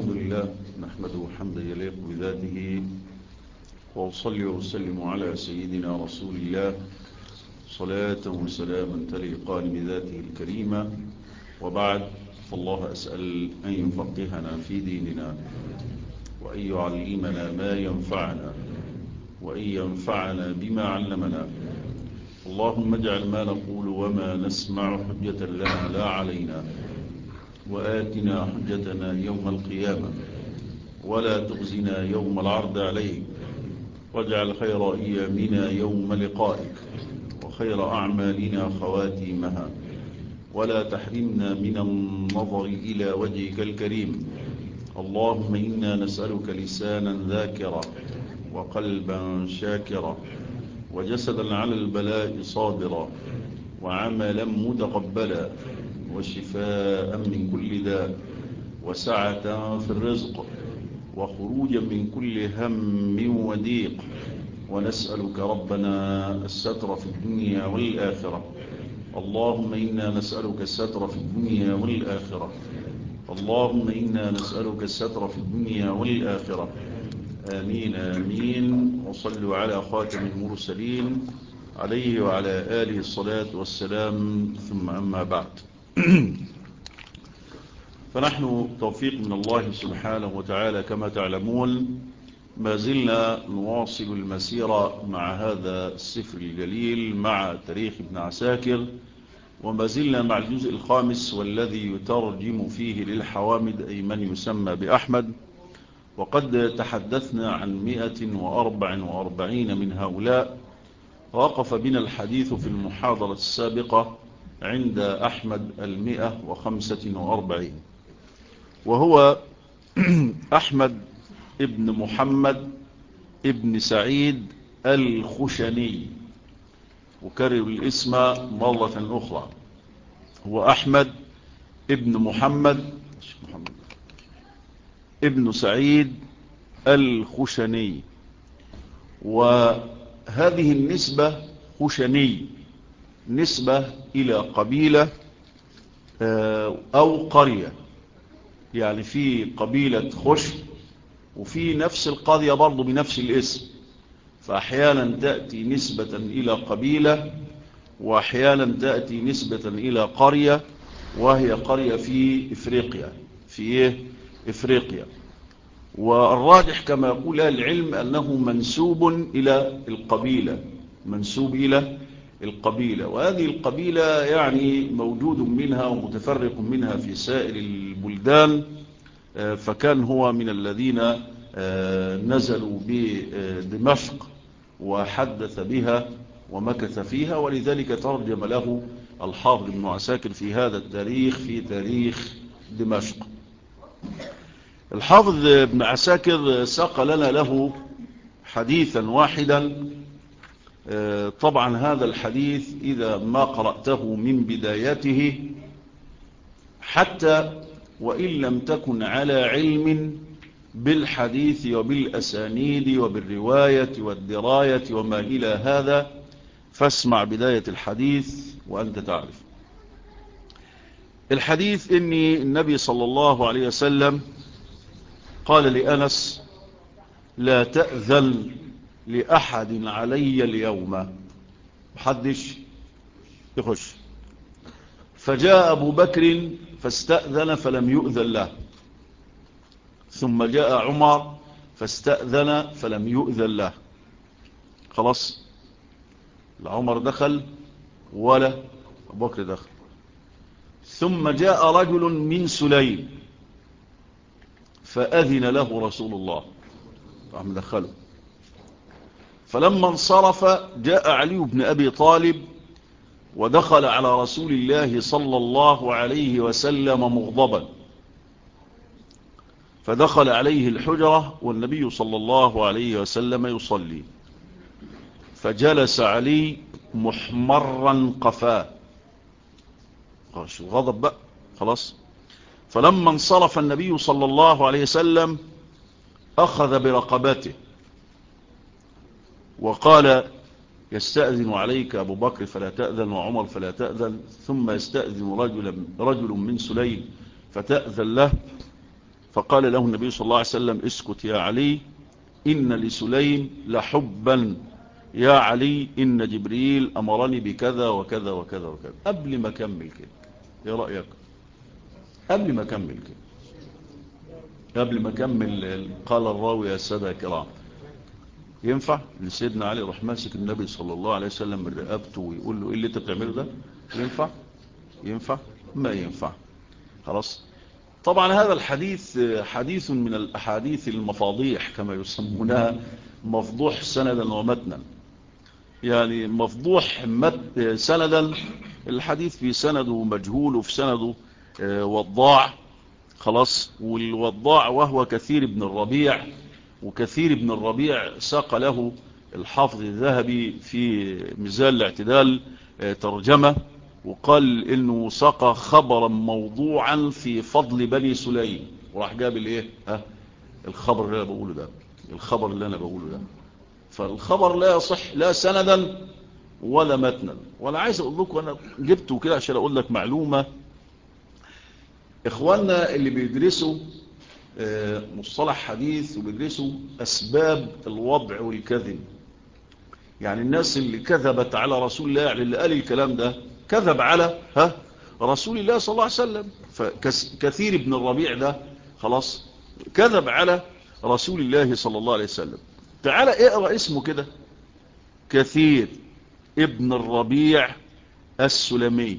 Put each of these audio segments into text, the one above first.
الحمد لله نحمده حمدا يليق بذاته، وأصلي وأسلم على سيدنا رسول الله صلاة وسلاما تليقان بذاته الكريمة. وبعد، فالله أسأل أن يفقهنا في ديننا، وأن يعلمنا ما ينفعنا، وأن ينفعنا بما علمنا. اللهم اجعل ما نقول وما نسمع حجة لنا لا علينا، وآتنا حجتنا يوم القيامة، ولا تخزنا يوم العرض عليك، واجعل خير أيامنا يوم لقائك، وخير أعمالنا خواتيمها، ولا تحرمنا من النظر إلى وجهك الكريم. اللهم إنا نسألك لسانا ذاكرا، وقلبا شاكرا، وجسدا على البلاء صابرا، وعملا متقبلا، وشفاء من كل داء، وسعة في الرزق، وخروجا من كل هم وضيق. ونسألك ربنا الستر في الدنيا والآخرة. اللهم إنا نسألك الستر في الدنيا والآخرة. اللهم إنا نسألك الستر في الدنيا والآخرة. آمين آمين. وصلوا على خاتم المرسلين عليه وعلى آله الصلاة والسلام، ثم أما بعد. فنحن توفيق من الله سبحانه وتعالى كما تعلمون، ما زلنا نواصل المسيرة مع هذا السفر الجليل، مع تاريخ ابن عساكر، وما زلنا مع الجزء الخامس والذي يترجم فيه للحوامد، أي من يسمى بأحمد. وقد تحدثنا عن 144 من هؤلاء، ووقف بنا الحديث في المحاضرة السابقة عند أحمد 145، وهو أحمد ابن محمد ابن سعيد الخشني. أكرر الاسم مرة أخرى، هو أحمد ابن محمد ابن سعيد الخشني. وهذه النسبة خشني نسبة إلى قبيلة أو قرية، يعني في قبيلة خشن وفي نفس القرية برضو بنفس الاسم، فأحيانا تأتي نسبة إلى قبيلة، وأحيانا تأتي نسبة إلى قرية، وهي قرية في إفريقيا. في إفريقيا. والراجح كما يقول أهل العلم أنه منسوب إلى القبيلة، منسوب إلى القبيلة. وهذه القبيلة يعني موجود منها ومتفرق منها في سائر البلدان، فكان هو من الذين نزلوا بدمشق وحدث بها ومكث فيها، ولذلك ترجم له الحافظ ابن عساكر في هذا التاريخ، في تاريخ دمشق. الحافظ ابن عساكر ساق لنا له حديثا واحدا. طبعا هذا الحديث إذا ما قرأته من بدايته، حتى وإن لم تكن على علم بالحديث وبالأسانيد وبالرواية والدراية وما إلى هذا، فاسمع بداية الحديث وأنت تعرف. الحديث إن النبي صلى الله عليه وسلم قال لأنس: لا تأذن لأحد علي اليوم، محدش يخش. فجاء أبو بكر فاستأذن فلم يؤذن له، ثم جاء عمر فاستأذن فلم يؤذن له. خلاص، لا عمر دخل ولا أبو بكر دخل. ثم جاء رجل من سليم فأذن له رسول الله، راح مدخله. فلما انصرف جاء علي بن أبي طالب ودخل على رسول الله صلى الله عليه وسلم مغضبا، فدخل عليه الحجرة والنبي صلى الله عليه وسلم يصلي، فجلس علي محمرا قفاه، غضب بقى خلاص. فلما انصرف النبي صلى الله عليه وسلم أخذ برقبته وقال: يستأذن عليك أبو بكر فلا تأذن، وعمر فلا تأذن، ثم يستأذن رجل من سليم فتأذن له، فقال له النبي صلى الله عليه وسلم اسكت يا علي إن لسليم لحبا، يا علي إن جبريل أمرني بكذا وكذا وكذا وكذا. قبل ما أكمل كده، ايه رأيك؟ قبل ما أكمل كده، قبل ما أكمل قال الراوي يا سادة كرام، ينفع لسيدنا علي يروح ماسك النبي صلى الله عليه وسلم من رقبته ويقول له ايه اللي انت بتعمله ده؟ ينفع؟ ينفع؟ ما ينفع. خلاص. طبعا هذا الحديث حديث من الأحاديث المفاضيح كما يسمونها، مفضوح سندا ومتنا. يعني مفضوح سندا، الحديث في سنده مجهول وفي سنده وضاع. خلاص. والوضاع وهو كثير بن الربيع، وكثير بن الربيع ساق له الحافظ الذهبي في ميزان الاعتدال ترجمة، وقال انه ساق خبرا موضوعا في فضل بني سليم، وراح جاب الايه الخبر اللي انا بقوله ده، الخبر اللي انا بقوله ده. فالخبر لا يصح لا سندا ولا متنا. وانا عايز اقول لكم، انا جبته كده عشان اقول لك معلومة. اخواننا اللي بيدرسوا مصطلح حديث وبيدرسوا اسباب الوضع والكذب، يعني الناس اللي كذبت على رسول الله، يعني اللي قال الكلام ده كذب على رسول الله صلى الله عليه وسلم. فكثير ابن الربيع ده خلاص كذب على رسول الله صلى الله عليه وسلم. تعال اقرأ اسمه كده، كثير ابن الربيع السلمي.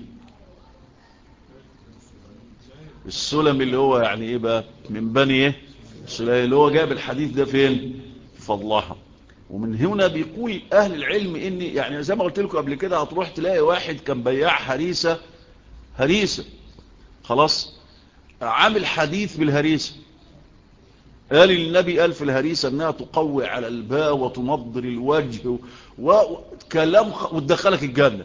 السلمي اللي هو يعني ايه بقى؟ من بني ايه؟ سليم. اللي هو جاب الحديث ده فين؟ في فضلها. ومن هنا بيقول اهل العلم ان يعني زي ما قلت لكم قبل كده، هتروح تلاقي واحد كان بياع هريسة خلاص، عامل حديث بالهريسة، قال النبي قال في الهريسة انها تقوي على الباء وتنضر الوجه وكلام وتدخلك الجنة.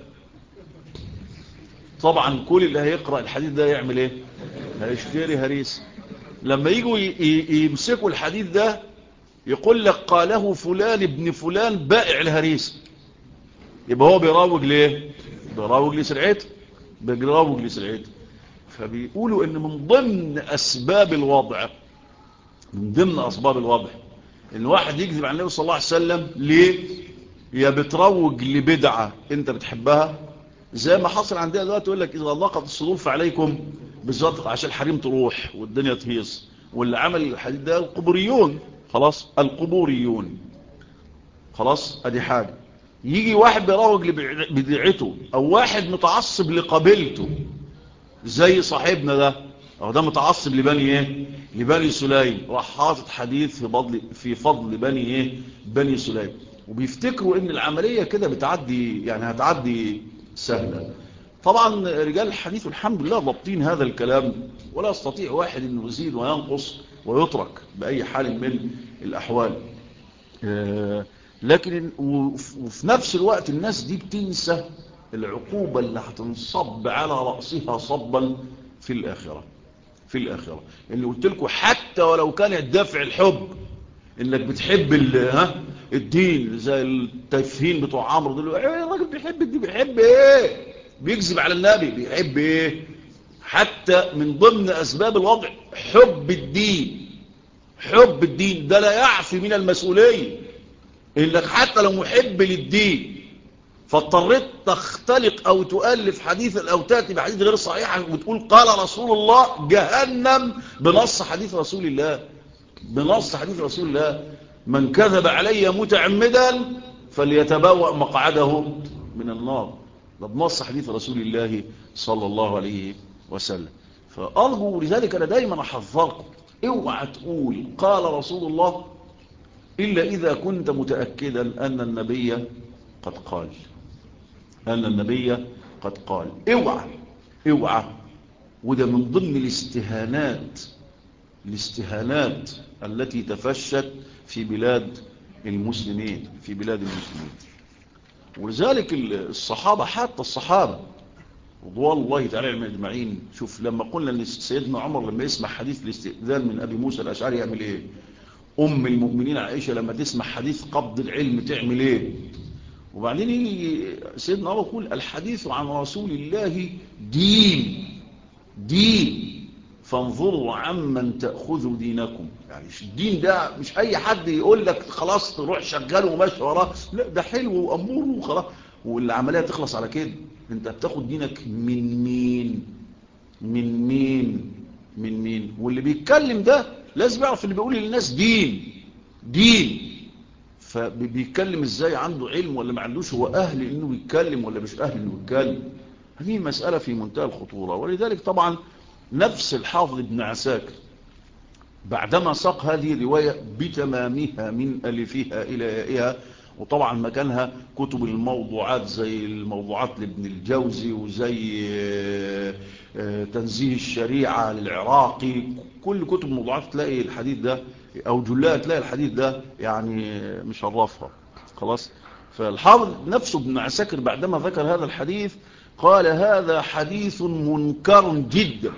طبعا كل اللي هيقرأ الحديث ده يعمل ايه؟ هيشتري هريسة. لما يجوا يمسكوا الحديث ده يقول لك قاله فلان ابن فلان بائع الهريسة، يبقى هو بيراوج ليه؟ بيراوج لسرعته، بيراوج لسرعته. فبيقولوا ان من ضمن اسباب الوضع، من ضمن اسباب الوضع ان واحد يكذب عن النبي صلى الله عليه وسلم. ليه؟ يا بتروج لبدعة انت بتحبها، زي ما حصل عندنا دلوقتي، يقول لك اذا ضاقت الصدور فعليكم بالصدق، عشان الحريم تروح والدنيا تهيص. واللي عمل الحديث ده القبوريون. خلاص، القبوريون. خلاص، ادي حاجة. يجي واحد بيروج لبدعته، او واحد متعصب لقبيلته زي صاحبنا ده، او ده متعصب لبني ايه؟ لبني سليم، راح حاطط حديث في فضل بني ايه؟ بني سليم. وبيفتكروا ان العملية كده بتعدي، يعني هتعدي سهلة. طبعا رجال الحديث الحمد لله ضابطين هذا الكلام، ولا يستطيع واحد انه يزيد وينقص ويترك بأي حال من الأحوال. لكن وفي نفس الوقت الناس دي بتنسى العقوبة اللي هتنصب على رأسها صبا في الآخرة. في الآخرة اللي قلت لكم، حتى ولو كان الدافع الحب، انك بتحب الدين، زي التافهين بتوع عمرو دول، ايه الراجل بيحب الدين؟ بيحب ايه؟ بيكذب على النبي، بيحب ايه؟ حتى من ضمن اسباب الوضع حب الدين. حب الدين ده لا يعفي من المسؤولية، انك حتى لو محب للدين فاضطريت تختلق او تؤلف حديثا او تاتي بحديث غير صحيح وتقول قال رسول الله، جهنم بنص حديث رسول الله. بنص حديث رسول الله: من كذب علي متعمدا فليتبوأ مقعده من النار. ده بنص حديث رسول الله صلى الله عليه وسلم. فأرجو لذلك أنا دايما أحذركم، اوعى تقول قال رسول الله إلا إذا كنت متأكدا أن النبي قد قال، أن النبي قد قال. اوعى اوعى. وده من ضمن الاستهانات التي تفشت في بلاد المسلمين، في بلاد المسلمين. ولذلك الصحابة، حتى الصحابة رضوان الله تعالى عليهم اجمعين، شوف لما قلنا ان سيدنا عمر لما يسمع حديث الاستئذان من ابي موسى الاشعري يعمل ايه؟ ام المؤمنين عائشة لما تسمع حديث قبض العلم تعمل ايه؟ وبعدين يجي سيدنا عمر يقول الحديث عن رسول الله دين. فانظروا عمن تأخذوا دينكم. يعني الدين ده مش أي حد يقول لك خلاص تروح شغله وماشي وراه، لا ده حلو وأمور وخلاص والعملية تخلص على كده. انت بتاخد دينك من مين؟ من مين؟ من مين؟ واللي بيتكلم ده لازم يعرف اللي بيقول للناس دين فبيتكلم ازاي، عنده علم ولا ما عندوش، هو أهل انه يتكلم ولا مش أهل انه يتكلم. هذه مسألة في منتهى الخطورة. ولذلك طبعا نفس الحافظ ابن عساكر بعدما ساق هذه الرواية بتمامها من ألفها إلى يائها، وطبعا مكانها كتب الموضوعات زي الموضوعات لابن الجوزي وزي تنزيه الشريعة للعراقي، كل كتب موضوعات تلاقي الحديث ده أو جلها تلاقي الحديث ده يعني مشرفها خلاص. فالحافظ نفسه ابن عساكر بعدما ذكر هذا الحديث قال هذا حديث منكر جدا،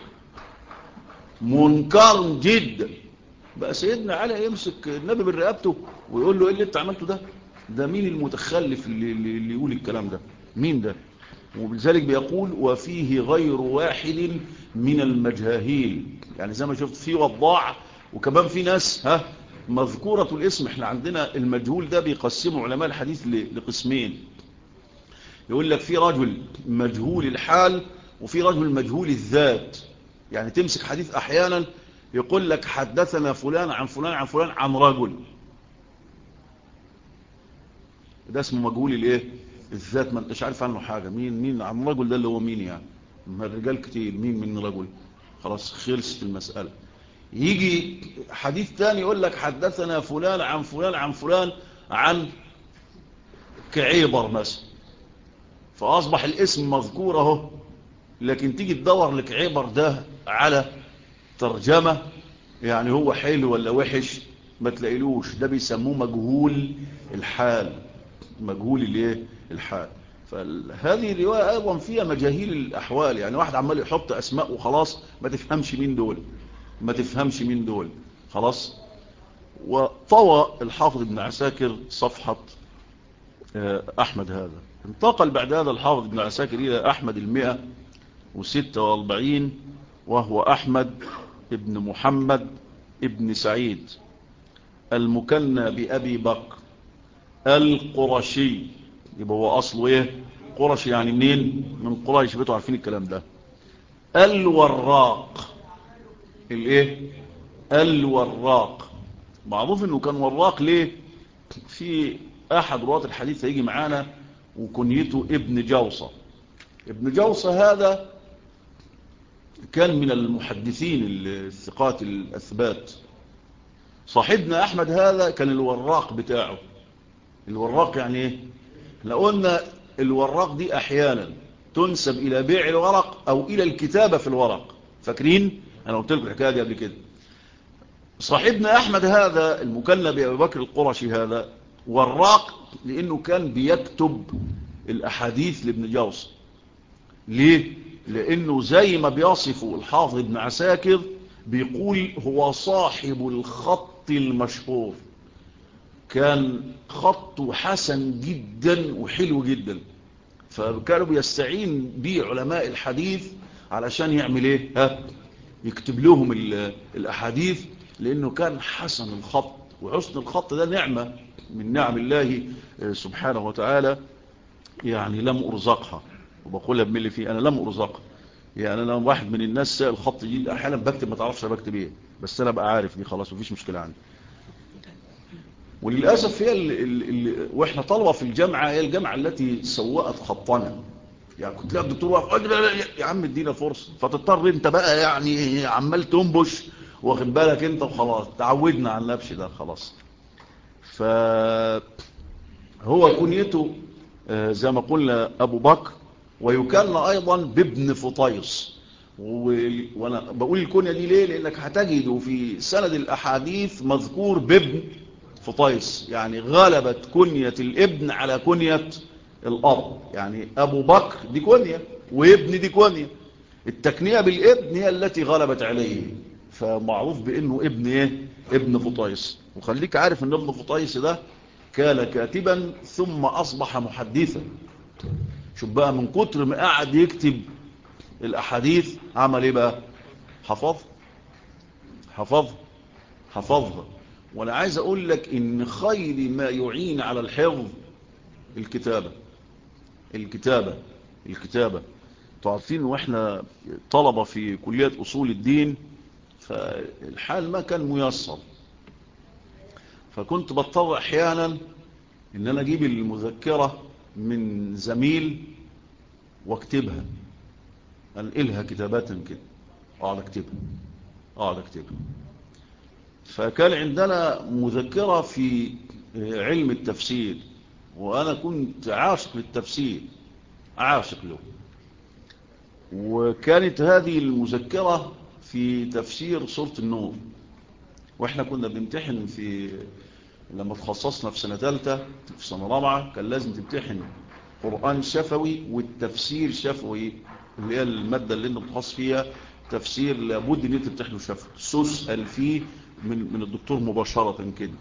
منكر جدا. بقى سيدنا علي يمسك النبي بالرقبته ويقول له ايه اللي انت عملته ده؟ ده مين المتخلف اللي يقول الكلام ده؟ مين ده؟ وبذلك بيقول وفيه غير واحد من المجاهيل. يعني زي ما شفت فيه وضاع، وكمان في ناس مذكورة الاسم. احنا عندنا المجهول ده بيقسموا علماء الحديث لقسمين. يقول لك في رجل مجهول الحال وفي رجل مجهول الذات. يعني تمسك حديث احيانا يقول لك حدثنا فلان عن فلان عن فلان عن رجل، ده اسمه مجهول الايه؟ الذات، ما انتش عارف عنه حاجة. مين عن رجل ده اللي هو مين يعني؟ ما الرجال كتير، مين من رجل؟ خلاص خلصت المسألة. يجي حديث تاني يقول لك حدثنا فلان عن فلان عن فلان عن كعيبر مثلا، فأصبح الاسم مذكور اهو، لكن تيجي تدور لك عبر ده على ترجمة يعني هو حلو ولا وحش ما تلاقيلوش. ده بيسموه مجهول الحال، مجهول الايه؟ الحال. فهذه الرواية ايضا فيها مجاهيل الاحوال. يعني واحد عمال يحط اسماء وخلاص ما تفهمش مين دول، ما تفهمش مين دول خلاص. وطوى الحافظ ابن عساكر صفحة احمد هذا. انتقل بعد هذا الحافظ ابن عساكر الى احمد 146، وهو احمد ابن محمد ابن سعيد المكنى بأبي بكر القرشي. يبقى هو أصله إيه؟ قرشي، يعني منين؟ من قريش. بيتوا عارفين الكلام ده. الوراق. الإيه؟ الوراق. معروف إنه كان وراق ليه؟ في أحد رواة الحديث هيجي معانا وكنيته ابن جوصة. ابن جوصة هذا كان من المحدثين الثقات الأثبات. صاحبنا أحمد هذا كان الوراق بتاعه. الوراق يعني إيه؟ احنا قلنا الوراق دي أحيانا تنسب إلى بيع الورق أو إلى الكتابة في الورق. فاكرين؟ أنا قلت لكم الحكاية دي قبل كده. صاحبنا أحمد هذا المكنى بأبي بكر القرشي هذا وراق لأنه كان بيكتب الأحاديث لابن جوص. ليه؟ لأنه زي ما بيصفه الحافظ ابن عساكر بيقول هو صاحب الخط المشهور. كان خطه حسن جدا وحلو جدا، فكانوا بيستعين به علماء الحديث علشان يعمل ايه؟ يكتب لهم الأحاديث، لأنه كان حسن الخط. وحسن الخط ده نعمة من نعم الله سبحانه وتعالى، يعني لم أرزقها. وبقولها بملي فيه، أنا لم أرزقها. يعني أنا واحد من الناس سائل الخط دي أحيانا بكتب ما تعرفش بكتب إيه، بس أنا بقى عارف دي خلاص مفيش مشكلة عندي. وللأسف هي وإحنا طلبة في الجامعة هي الجامعة التي سوأت خطنا. يعني كنت لها الدكتور واقف يا عم ادينا فرصة، فتضطر انت بقى يعني عمال تنبش واخد بالك انت وخلاص. تعودنا على النبش ده خلاص. فهو كنيته زي ما قلنا أبو بكر، ويكن أيضا بابن فطيس. وانا بقول الكنية دي ليه؟ لانك هتجد في سند الاحاديث مذكور بابن فطيس. يعني غلبت كنية الابن على كنية الاب. يعني ابو بكر دي كنية وابن دي كنية، التكنية بالابن هي التي غلبت عليه، فمعروف بانه ابن ايه؟ ابن فطيس. وخليك عارف ان ابن فطيس ده كان كاتبا ثم اصبح محدثا. شوف بقى من كتر ما قعد يكتب الاحاديث عمل ايه بقى؟ حفظ. حفظها. وانا عايز اقول لك ان خير ما يعين على الحفظ الكتابة. تعرفين واحنا طلبة في كلية اصول الدين، فالحال ما كان ميسر، فكنت بضطر احيانا ان انا اجيب المذكرة من زميل واكتبها، انقلها كتابات كده، اقعد اكتبها. فكان عندنا مذكرة في علم التفسير، وانا كنت عاشق للتفسير، عاشق له. وكانت هذه المذكرة في تفسير سورة النور، واحنا كنا بنمتحن لما تخصصنا في سنة ثالثة، في سنة رابعة كان لازم تمتحن قرآن شفوي والتفسير شفوي، اللي هي المادة اللي انت بتخصص فيها تفسير، لابد ان انت تمتحنه شفوي، تسأل فيه من الدكتور مباشرة كده.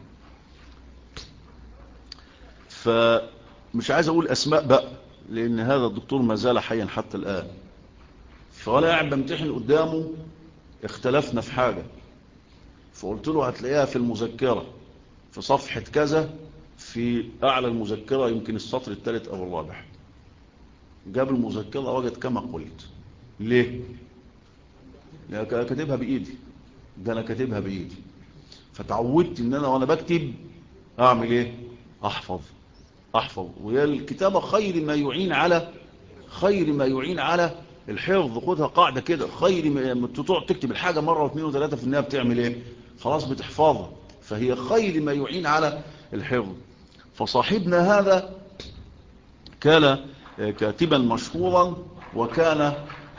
فمش عايز اقول اسماء بقى، لان هذا الدكتور ما زال حيا حتى الآن. فانا قاعد بمتحن قدامه، اختلفنا في حاجة، فقلت له هتلاقيها في المذكرة في صفحة كذا، في أعلى المذكرة يمكن السطر الثالث أو الرابع. جاب المذكرة وجد كما قلت. ليه؟ لأن كاتبها بإيدي، ده أنا كاتبها بإيدي. فتعودت إن أنا وأنا بكتب أعمل إيه؟ أحفظ. وهي الكتابة خير ما يعين على الحفظ. خدها قاعدة كده، خير ما تقعد تكتب الحاجة مرة واثنين وثلاثة في النهاية بتعمل إيه؟ خلاص بتحفظها. فهي خير ما يعين على الحفظ. فصاحبنا هذا كان كاتبا مشهورا، وكان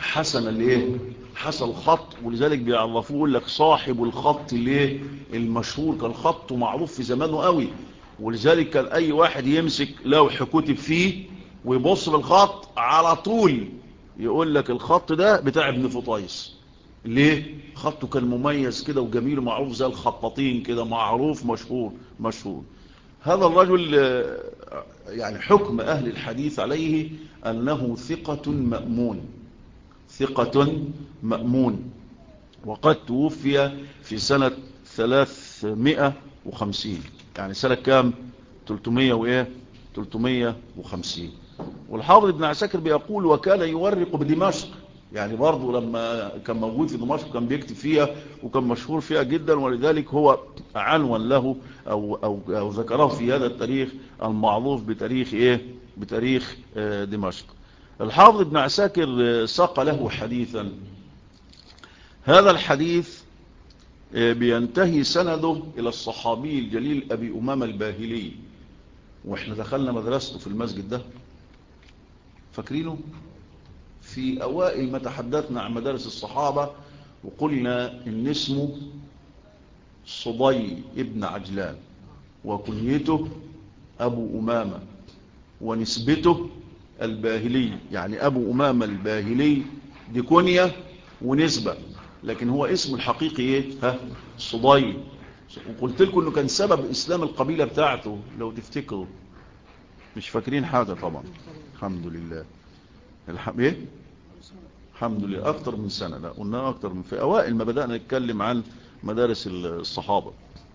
حسن الخط، ولذلك بيعرفوه يقول لك صاحب الخط المشهور. كان خطه معروف في زمانه قوي، ولذلك كان اي واحد يمسك لوح كتب فيه ويبص بالخط على طول يقول لك الخط ده بتاع ابن فطيس. ليه؟ خطه كان مميز كده وجميل ومعروف زي الخطاطين كده، معروف مشهور. هذا الرجل يعني حكم أهل الحديث عليه أنه ثقة مأمون. وقد توفي في سنة 350، يعني سنة كام؟ 350. والحافظ ابن عساكر بيقول وكان يورق بدمشق، يعني برضو لما كان موجود في دمشق كان بيكتب فيها وكان مشهور فيها جدا، ولذلك هو عنوان له أو ذكره في هذا التاريخ المعروف بتاريخ دمشق. الحافظ ابن عساكر ساق له حديثا، هذا الحديث بينتهي سنده إلى الصحابي الجليل أبي أمامة الباهلي، وإحنا دخلنا مدرسته في المسجد ده، فاكرينه؟ في أوائل ما تحدثنا عن مدارس الصحابة وقلنا إن اسمه صدي ابن عجلان، وكنيته أبو أمامة، ونسبته الباهلي. يعني أبو أمامة الباهلي دي كنية ونسبة، لكن هو اسمه الحقيقي صدي. وقلت لكم انه كان سبب اسلام القبيلة بتاعته لو تفتكروا، مش فاكرين حاجة طبعا. الحمد لله. الحمد لله اكتر من سنة، لا قلنا اكتر من، في اوائل ما بدأنا نتكلم عن مدارس الصحابة.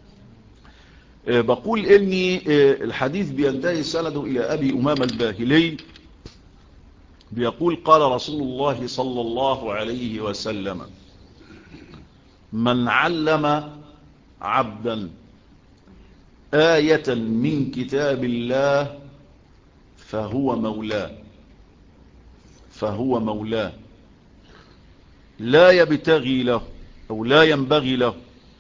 بقول اني الحديث بينتهي سنده الى ابي امامة الباهلي، بيقول قال رسول الله صلى الله عليه وسلم من علم عبدا آية من كتاب الله فهو مولاه لا يبتغي له أو لا ينبغي له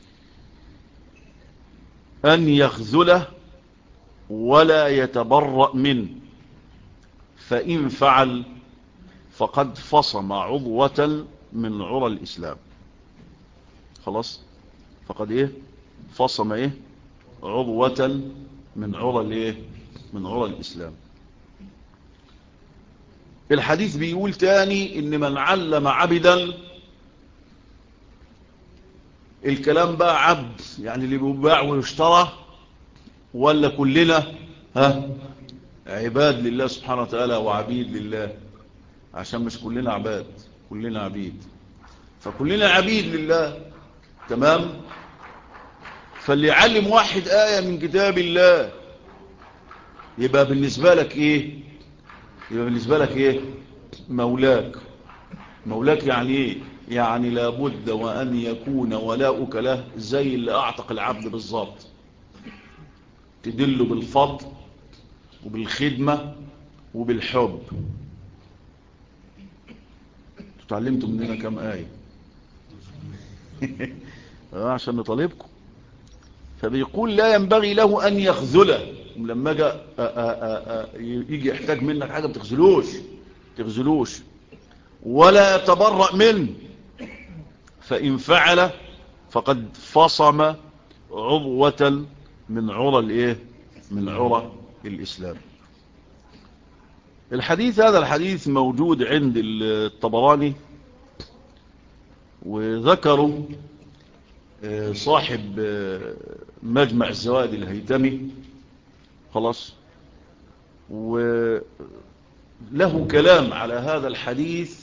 أن يخذله ولا يتبرأ منه، فإن فعل فقد فصم عضوة من عرى الإسلام. خلاص، فقد فصم عضوة من عرى الإسلام. الحديث بيقول تاني ان من علم عبدا، الكلام بقى عبد يعني اللي بيباع ويشترى، ولا كلنا عباد لله سبحانه وتعالى وعبيد لله؟ عشان مش كلنا عباد، كلنا عبيد. فكلنا عبيد لله، تمام. فاللي يعلم واحد آية من كتاب الله يبقى بالنسبة لك ايه؟ يبقى بالنسبة لك ايه؟ مولاك. مولاك يعني ايه؟ يعني لابد وأن يكون ولاؤك له زي اللي أعتق العبد بالظبط، تدله بالفضل وبالخدمة وبالحب. تعلمتم مننا كم آية عشان نطالبكم. فبيقول لا ينبغي له أن يخذله. لما يجي يحتاج منك حاجة تخذلوش ولا يتبرأ منه، فإن فعل فقد فصم عضوة من عرى الايه؟ من عرى الإسلام. هذا الحديث موجود عند الطبراني، وذكروا صاحب مجمع الزوائد الهيثمي، خلاص، وله كلام على هذا الحديث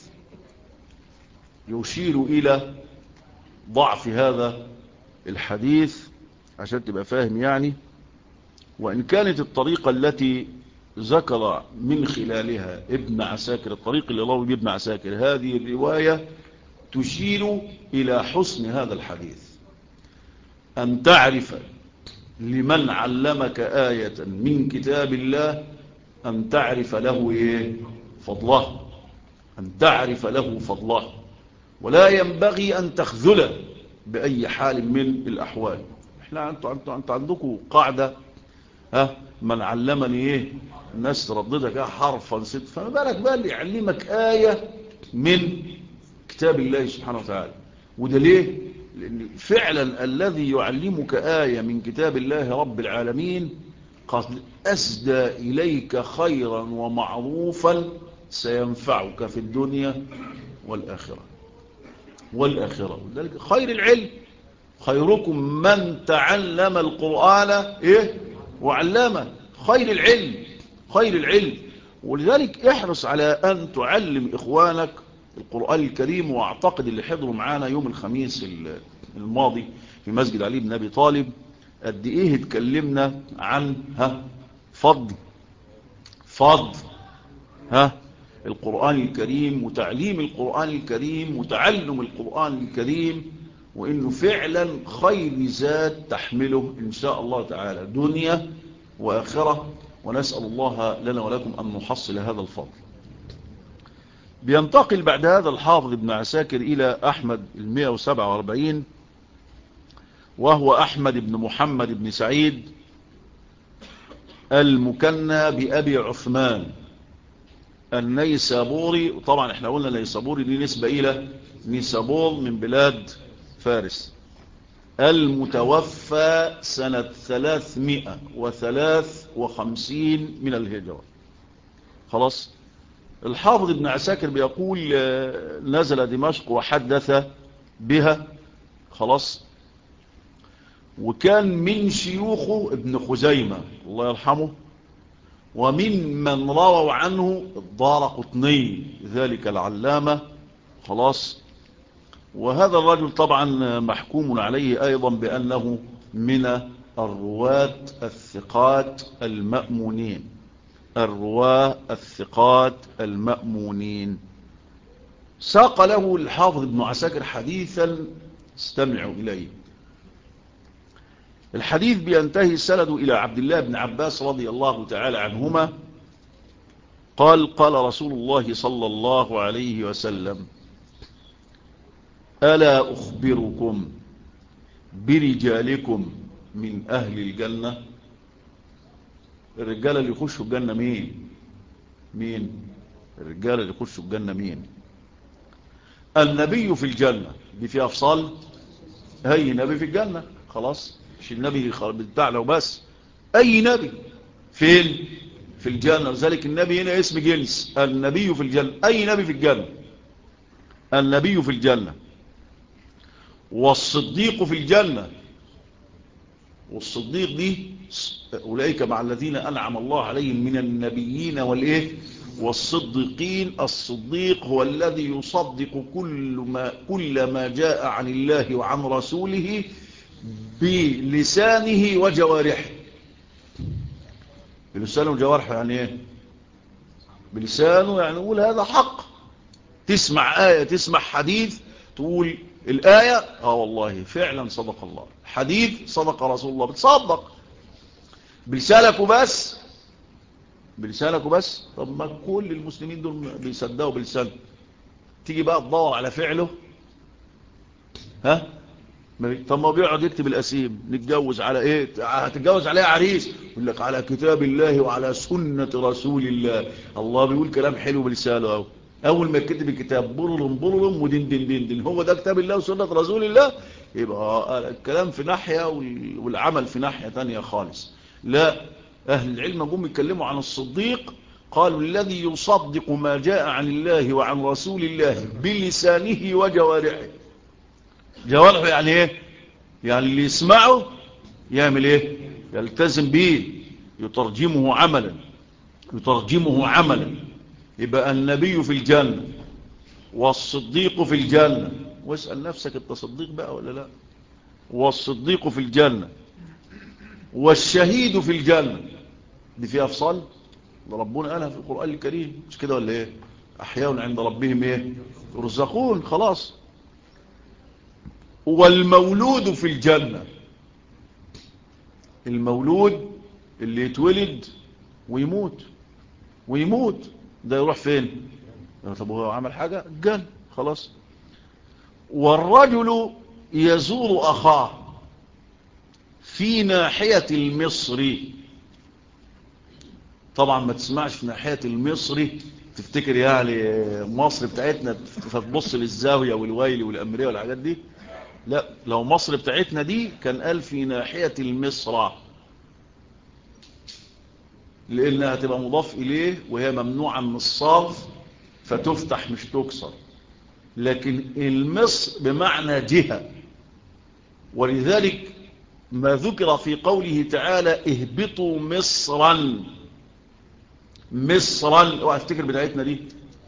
يشير إلى ضعف هذا الحديث عشان تبقى فاهم يعني. وإن كانت الطريقة التي ذكر من خلالها ابن عساكر، الطريق اللي روى ابن عساكر هذه الرواية تشير إلى حسن هذا الحديث. أن تعرف لمن علمك آية من كتاب الله أن تعرف له إيه؟ فضله. أن تعرف له فضله، ولا ينبغي أن تخذله بأي حال من الأحوال. أنتوا عندكم قاعدة، من علمني إيه؟ الناس ترددك حرفا ست، فما بالك بقى اللي يعلمك آية من كتاب الله سبحانه وتعالى. وده ليه؟ لأن فعلا الذي يعلمك آية من كتاب الله رب العالمين قد أسدى إليك خيرا ومعروفا سينفعك في الدنيا والآخرة. ولذلك خير العلم خيركم من تعلم القرآن إيه؟ وعلمه. خير العلم. ولذلك احرص على أن تعلم إخوانك القرآن الكريم. واعتقد اللي حضروا معانا يوم الخميس الماضي في مسجد علي بن أبي طالب قد ايه اتكلمنا عن فضل القرآن الكريم وتعليم القرآن الكريم وتعلم القرآن الكريم، وانه فعلا خير زاد تحمله ان شاء الله تعالى دنيا واخرة. ونسأل الله لنا ولكم ان نحصل هذا الفضل. بينتقل بعد هذا الحافظ ابن عساكر إلى أحمد 147، وهو أحمد بن محمد بن سعيد المكنى بأبي عثمان النيسابوري. طبعا احنا قلنا النيسابوري دي نسبة إلى نيسابور من بلاد فارس، المتوفى سنة 353 من الهجرة. خلاص. الحافظ ابن عساكر بيقول نزل دمشق وحدث بها. خلاص. وكان من شيوخه ابن خزيمة الله يرحمه، ومن رووا عنه الدارقطني ذلك العلامة. خلاص. وهذا الرجل طبعا محكوم عليه أيضا بأنه من الرواة الثقات المأمونين. ساق له الحافظ ابن عساكر حديثا استمعوا إليه. الحديث بينتهي السند إلى عبد الله بن عباس رضي الله تعالى عنهما قال قال رسول الله صلى الله عليه وسلم: ألا أخبركم برجالكم من أهل الجنة؟ الرجال اللي يخشوا الجنة مين؟ الرجال اللي يخشوا الجنة مين؟ النبي في الجنة. دي فيها أفصال. أي نبي في الجنة. خلاص. مش النبي بتاعنا وبس، أي نبي فين؟ في الجنة. وذلك النبي هنا اسم جنس. النبي في الجنة، أي نبي في الجنة. النبي في الجنة. والصديق في الجنة. والصديق دي أولئك مع الذين أنعم الله عليهم من النبيين والصديقين. الصديق هو الذي يصدق كل ما جاء عن الله وعن رسوله بلسانه وجوارحه. بلسانه وجوارحه يعني ايه؟ بلسانه يعني يقول هذا حق. تسمع آية، تسمع حديث، تقول الآية والله فعلا صدق الله، حديث صدق رسول الله، بتصدق بلسانك وبس. بلسانك وبس. طب ما كل المسلمين دول بيصدقوا بلسانه. تيجي بقى تدور على فعله، ها؟ طب ما بيقعد يكتب الأسيم، نتجوز على ايه؟ هتتجوز عليه عريس، يقول لك على كتاب الله وعلى سنة رسول الله. الله بيقول كلام حلو بلسانه اهو. اول ما يكتب الكتاب برلم برلم ودين دين دين دين، هو ده كتاب الله وسنة رسول الله. يبقى الكلام في ناحية والعمل في ناحية تانية خالص. لا، اهل العلم جم يتكلموا عن الصديق، قالوا الذي يصدق ما جاء عن الله وعن رسول الله بلسانه وجوارحه. جوارحه يعني ايه؟ يعني اللي يسمعه يعمل ايه؟ يلتزم به، يترجمه عملا، يترجمه عملا. يبقى النبي في الجنة والصديق في الجنة. واسأل نفسك انت صديق بقى ولا لا؟ والصديق في الجنة والشهيد في الجنة. دي فيها افصال، ده ربنا قالها في القرآن الكريم، مش كده ولا ايه؟ احياء عند ربهم ايه؟ يرزقون. خلاص. والمولود في الجنة. المولود اللي يتولد ويموت، ويموت ده يروح فين؟ طب هو عمل حاجة؟ الجنة. خلاص. والرجل يزور أخاه في ناحية المصري. طبعا ما تسمعش في ناحية المصري تفتكر يعني مصر بتاعتنا فتبص للزاوية والويل والأمرية والحاجات دي. لا، لو مصر بتاعتنا دي كان قال في ناحية المصرى، لأنها تبقى مضاف إليه وهي ممنوعة من الصرف فتفتح مش تكسر. لكن المصر بمعنى جهة، ولذلك ما ذكر في قوله تعالى اهبطوا مصرا. مصرا، اوعى تفتكر بدايتنا دي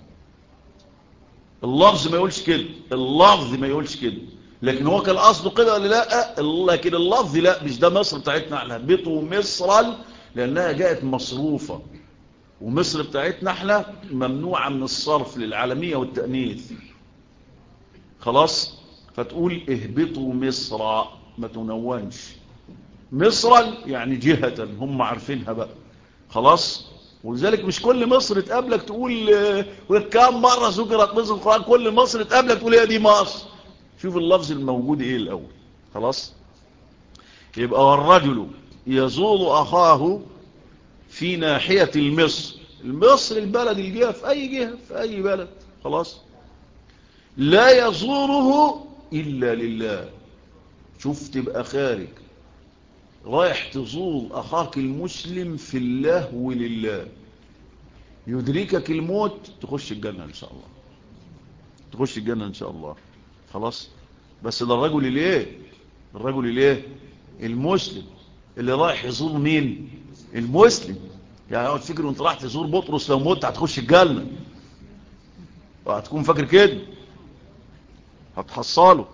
اللفظ ما يقولش كده، اللفظ ما يقولش كده، لكن هو كان قصده كده ولا لا؟ لكن اللفظ لا، مش ده مصر بتاعتنا احنا. اهبطوا مصرا لانها جاءت مصروفة، ومصر بتاعتنا احنا ممنوعة من الصرف للعالمية والتأنيث. خلاص. فتقول اهبطوا مصرا، ما تنونش. مصرا يعني جهة هم عارفينها بقى. خلاص. ولذلك مش كل مصر تقابلك تقول كم مرة ذكرت مصر في القرآن، كل مصر تقابلك تقول هي دي مصر. شوف اللفظ الموجود ايه الاول. خلاص. يبقى والرجل يزور اخاه في ناحية المصر. المصر البلد، الجهة في اي جهة في اي بلد. خلاص. لا يزوره الا لله. شوف، تبقى خارج رايح تزور أخاك المسلم في الله ولله، يدركك الموت تخش الجنة إن شاء الله، تخش الجنة إن شاء الله. خلاص. بس ده الرجل اللي ايه؟ الرجل اللي ايه؟ المسلم اللي رايح يزور مين؟ المسلم. يعني اقعد فكر وانت رايح تزور بطرس لو موت هتخش الجنة، وهتكون فاكر كده هتحصله.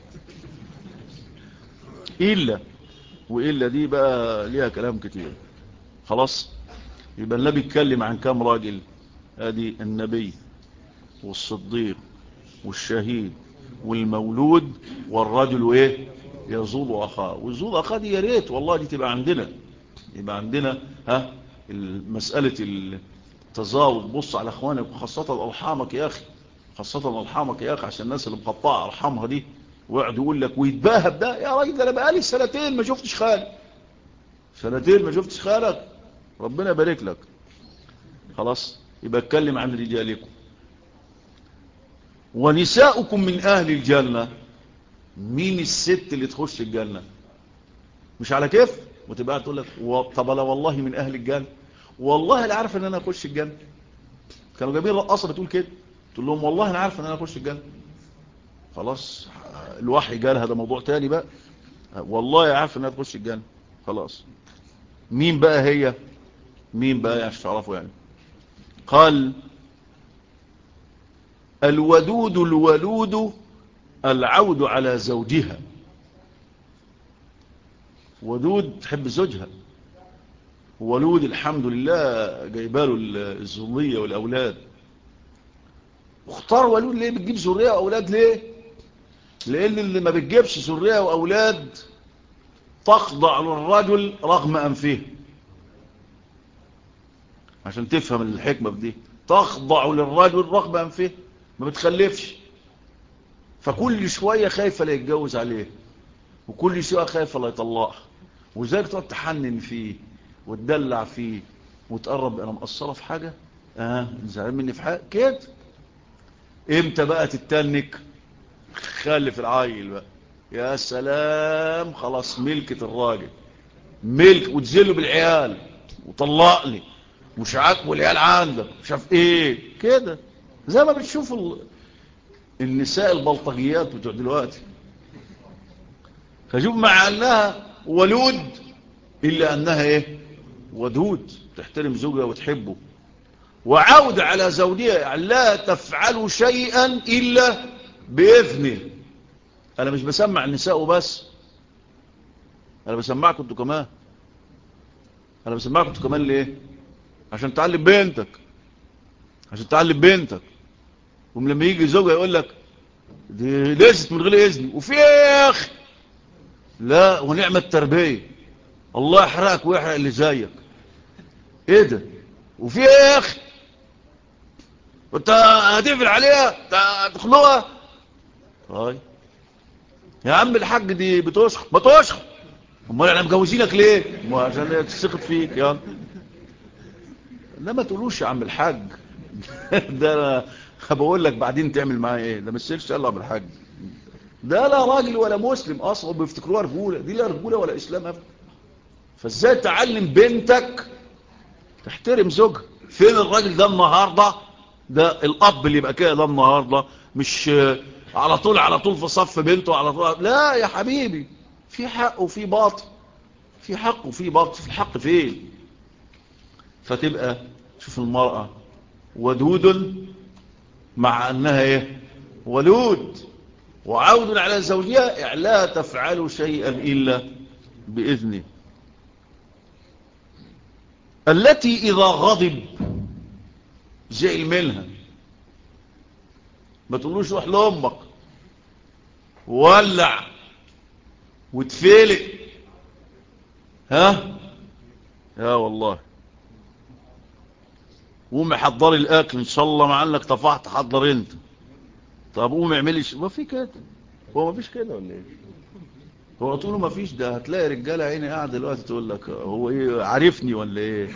إلا وإلا دي بقى ليها كلام كتير. خلاص. يبقى النبي اتكلم عن كام راجل؟ ادي النبي والصديق والشهيد والمولود والرجل ايه؟ يزور اخاه. ويزور اخاه دي يا ريت والله دي تبقى عندنا، يبقى عندنا مسألة التزاور. بص على اخوانك وخاصة ارحامك يا اخي، خاصة ارحامك يا اخي، عشان الناس اللي مقطعة ارحامها دي ويقعد يقول لك ويتباهى بده. يا راجل ده انا بقالي سنتين ما شفتش خالي، سنتين ما شفتش خالك، ربنا يبارك لك. خلاص. يبقى اتكلم عن رجالكم. ونساؤكم من اهل الجنة. مين الست اللي تخش الجنة؟ مش على كيف وتبقى تقول لك طب انا والله من اهل الجنة، والله لا عارف ان انا اخش الجنة. كانوا جايبين رقاصة بتقول كده، تقول لهم والله انا عارف ان انا اخش الجنة. خلاص. الوحي قال هذا موضوع تاني بقى. والله عارف ان انا اخش الجنة. خلاص. مين بقى هي؟ مين بقى عشان تعرفوا يعني؟ قال الودود الولود العود على زوجها. ودود تحب زوجها، ولود الحمد لله جايباله الذرية والأولاد. واختار ولود ليه؟ بتجيب ذرية وأولاد ليه؟ لأن اللي ما بتجيبش ذرية وأولاد تخضع للرجل رغم أنفه. عشان تفهم الحكمة بدي، تخضع للرجل رغم أنفه، ما بتخلفش. فكل شوية خايفة لا يتجوز عليه، وكل شوية خايفة لا يطلقها، وذلك تقعد تحنن فيه وتدلع فيه وتقرب. انا مقصرة في حاجة؟ زعلان مني في حاجة كده. امتى بقى تتنك؟ خلف العايل بقى، يا سلام، خلاص ملكة الراجل، ملك، وتزله بالعيال وطلقني مش عاجبه العيال عندك مش عارف ايه كده، زي ما بتشوف النساء البلطجيات بتوع دلوقتي. فشوف مع انها ولود الا انها ايه؟ ودود، تحترم زوجها وتحبه. وعود على زوجها، يعني لا تفعل شيئا الا باذنه. انا مش بسمع النساء وبس، انا بسمعكم انتوا كمان. انا بسمعكم انتوا كمان ليه؟ عشان تعلم بنتك، عشان تعلم بنتك. ولما يجي زوجها يقول لك دي ليست من غير اذني، وفي يا اخي لا، ونعم التربيه، الله يحرقك ويحرق اللي زيك. ايه ده؟ وفي يا اخي انت هتقفل عليها تخلقها؟ طيب يا عم الحاج دي بتسخط، ما تسخط. امال احنا مجوزينك ليه؟ ما عشان تسخط فيك يلا. لا ما تقولوش يا عم الحاج. ده انا بقول لك بعدين تعمل معاه ايه. ده ما تسالش يلا يا عم الحاج، ده لا راجل ولا مسلم اصلا، بيفتكروها رجوله. دي لا رجوله ولا اسلام ابدا. فازاي تعلم بنتك تحترم زوجها؟ فين الراجل ده النهارده؟ ده الاب اللي يبقى كده ده النهارده، مش على طول على طول في صف بنته على طول. لا يا حبيبي، في حق وفي باطل، في حق وفي باطل. في الحق فين؟ فتبقى شوف المرأة ودود مع انها ايه؟ ولود. وعود على زوجها، لا تفعل شيئا الا باذنه. التي اذا غضب زعل منها، ما تقولوش روح لامك وولع وتفلق. ها يا والله، قومي حضري الاكل ان شاء الله، مع انك طفحت حضر انت. طب قومي اعملي ما في كده. هو ما فيش كده ولا ايه؟ هو طوله ما فيش. ده هتلاقي رجاله عيني قاعده دلوقتي تقول لك هو ايه، عارفني ولا ايه؟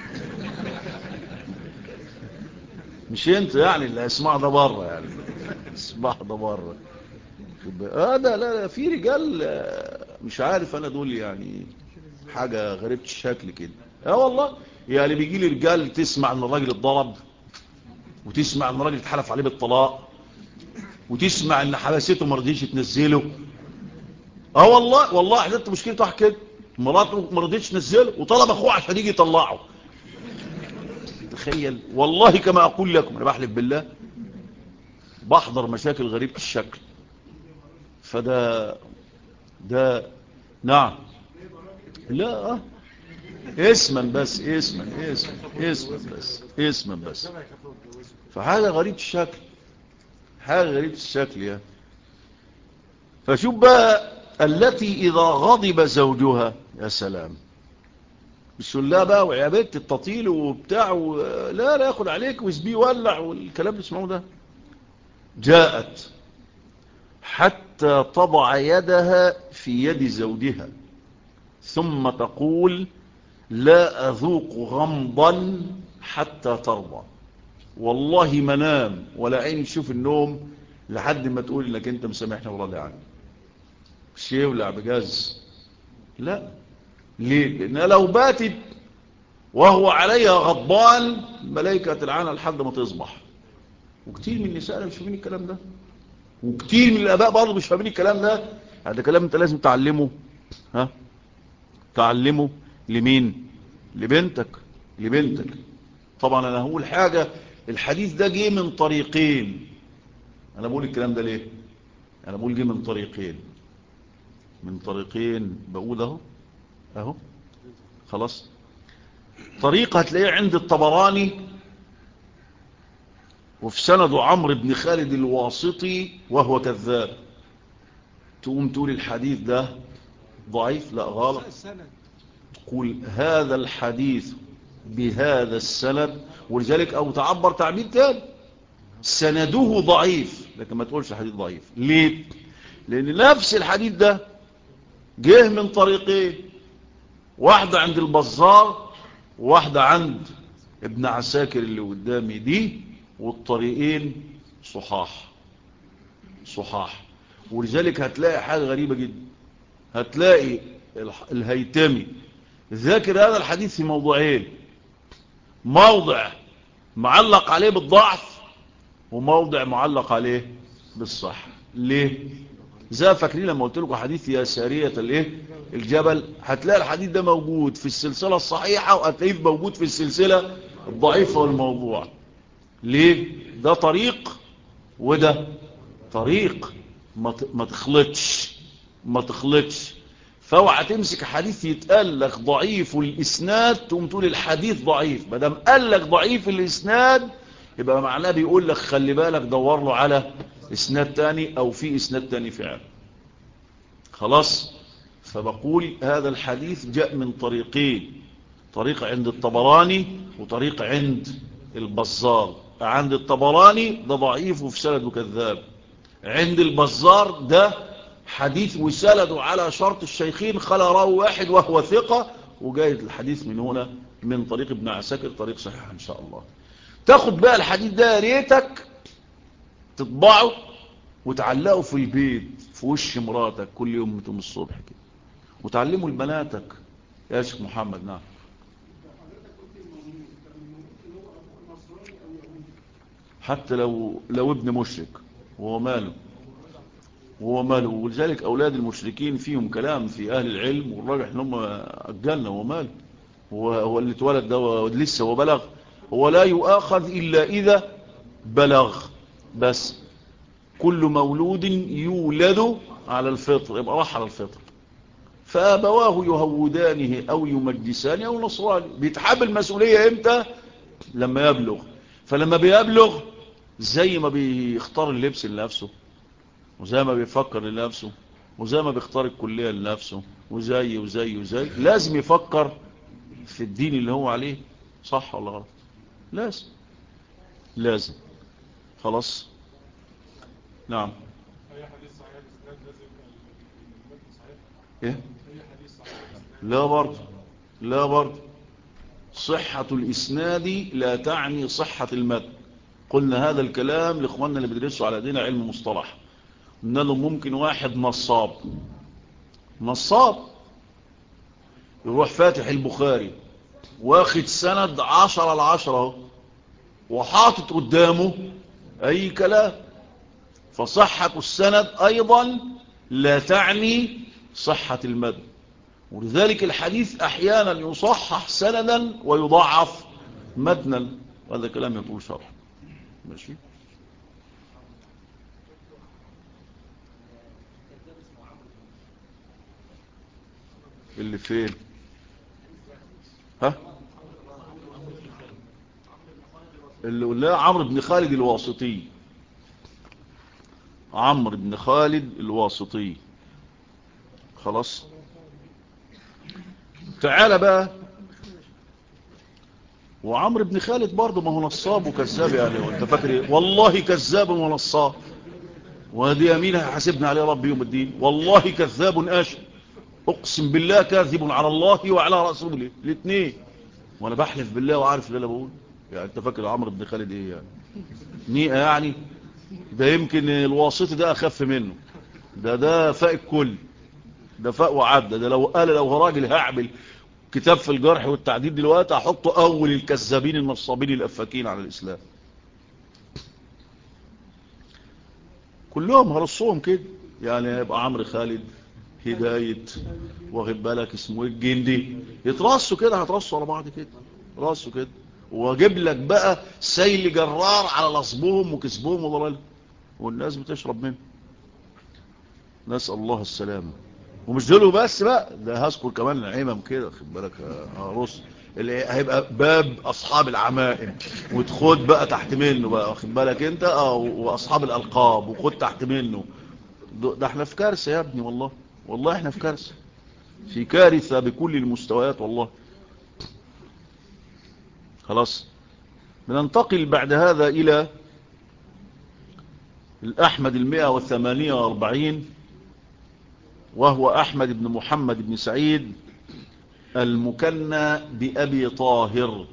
مش انت يعني اللي اسمع ده بره، يعني اسمع ده بره. ده لا في رجال مش عارف انا دول يعني حاجه غريبه الشكل كده. والله يعني بيجي لي رجال تسمع ان الراجل اتضرب، وتسمع ان الراجل اتحلف عليه بالطلاق، وتسمع ان حبسته ما رضيش تنزله. والله حدثت مشكله واحد كده، مراته ما رضيتش تنزله وطلب اخوه عشان يجي يطلعه. تخيل والله كما اقول لكم، انا بحلف بالله بحضر مشاكل غريبه الشكل. ده نعم. لا اسما بس، اسما بس. فحاجه غريبه الشكل، حاجه غريبه الشكل يعني. فشوف بقى التي اذا غضب زوجها، يا سلام، مش لا بقى ويا بنت التطيل وبتاع لا ياخد عليك ويسبيه ولع والكلام اللي اسمعوه ده. جاءت حتى تضع يدها في يد زوجها ثم تقول لا أذوق غمضا حتى ترضى. والله ما نام ولا عين تشوف النوم لحد ما تقول انك انت مسامحنا وراضي عني. مش يولع بجاز، لا. ليه؟ لأنها لو باتت وهو عليها غضبان ملائكة تلعنها لحد ما تصبح. وكتير من النساء مش فاهمين الكلام ده، وكتير من الآباء برضه مش فاهمين الكلام ده. هذا كلام انت لازم تعلمه. ها، تعلمه لمين؟ لبنتك. طبعا انا هقول حاجة الحديث ده جه من طريقين. انا بقول الكلام ده ليه؟ انا بقول جه من طريقين. من طريقين بقول اهو خلاص. طريقة هتلاقيه عند الطبراني وفي سنده عمرو بن خالد الواسطي وهو كذاب. تقوم تقول الحديث ده ضعيف؟ لا غلط. تقول هذا الحديث بهذا السند، ولذلك او تعبر تعبير تاني سنده ضعيف، لكن ما تقولش الحديث ضعيف. ليه؟ لان نفس الحديث ده جه من طريقين، واحدة عند البزار وواحدة عند ابن عساكر اللي قدامي دي، والطريقين صحاح. ولذلك هتلاقي حاجة غريبة جدا، هتلاقي الهيتمي ذاكر هذا الحديث في موضوعين، موضع معلق عليه بالضعف وموضع معلق عليه بالصح. ليه؟ زي فاكرين لما قلت لكم حديث يا سارية الجبل، هتلاقي الحديث ده موجود في السلسلة الصحيحة وهتلاقيه موجود في السلسلة الضعيفة والموضوع. ليه؟ ده طريق وده طريق، ما تخلطش. فاوعى تمسك حديث يتقال لك ضعيف الاسناد تقوم تقول الحديث ضعيف. ما دام قال لك ضعيف الاسناد يبقى معناه بيقول لك خلي بالك دور له على اسناد تاني او في اسناد تاني فعلا. خلاص. فبقول هذا الحديث جاء من طريقين، طريق عند الطبراني وطريق عند البزار. عند الطبراني ده ضعيف وفي سنده كذاب، عند البزار ده حديث وسنده على شرط الشيخين، خلا راوي واحد وهو ثقة، وجاي الحديث من هنا من طريق ابن عساكر، طريق صحيح ان شاء الله. تاخد بقى الحديث ده يا ريتك تطبعه وتعلقه في البيت في وش مراتك كل يوم تقوم الصبح كده، وتعلمه لبناتك. يا شيخ محمد. نعم. حتى لو ابن مشرك وهو ماله، ولذلك أولاد المشركين فيهم كلام في أهل العلم، والراجح ان هم أجلنا. هو ماله، هو اللي اتولد ده لسه وبلغ، هو لا يؤاخذ إلا إذا بلغ. بس كل مولود يولد على الفطر يبقى راح على الفطر، فأبواه يهودانه أو يمجسانه أو نصراني. بيتحمل المسؤولية إمتى؟ لما يبلغ. فلما بيبلغ زي ما بيختار اللبس لنفسه، وزي ما بيفكر لنفسه، وزي ما بيختار الكلية لنفسه، وزي لازم يفكر في الدين اللي هو عليه. صح ولا غلط؟ لازم. خلاص. نعم. ايه؟ لا برضه صحة الإسناد لا تعني صحة المتن. قلنا هذا الكلام لإخواننا اللي بيدرسوا على دين علم مصطلح، قلنا له ممكن واحد نصاب يروح فاتح البخاري واخد سند 10/10 وحاطط قدامه أي كلام، فصحة السند أيضا لا تعني صحة المتن. ولذلك الحديث أحيانا يصحح سندا ويضعف متنا، وهذا كلام يطول شرح. ماشي. اللي فين؟ ها؟ اللي لا، عمرو بن خالد الواسطي. عمرو بن خالد الواسطي. خلاص. تعال بقى. وعمرو بن خالد برضه ما هو نصاب وكذاب يعني، وانت فاكر ايه؟ والله كذاب ونصاب، وهذه يمين هيحاسبنا عليه رب يوم الدين. والله كذاب اشر، اقسم بالله كاذب على الله وعلى رسوله الاثنين، وانا بحلف بالله وعارف اللي انا بقول. يعني انت فاكر عمرو بن خالد ايه يعني؟ نيئه يعني؟ ده يمكن الواسطي ده اخف منه. ده فاق الكل، ده فاق وعدى. ده لو هو راجل هعمل كتاب في الجرح والتعديل دلوقتي هحطه اول الكذابين النصابين الافاكين على الاسلام كلهم، هرصهم كده. يعني يبقى عمرو خالد، هداية، واخد بالك اسمه ايه، الجندي، يترصوا كده، هترصوا على بعض كده، رصوا كده. واجيب لك بقى سيل جرار على نصبهم وكسبهم وضلالهم، والناس بتشرب منه. نسأل الله السلامة. ومش دول بس بقى، ده هذكر كمان العمم كده، خد بالك رص اللي هيبقى باب اصحاب العمائم، وتخد بقى تحت منه بقى، واخد بالك انت، واصحاب الالقاب وخد تحت منه. ده احنا في كارثة يا ابني، والله والله احنا في كارثة، في كارثة بكل المستويات والله. خلاص، بننتقل بعد هذا إلى الأحمد 148، وهو أحمد بن محمد بن سعيد المكنى بأبي طاهر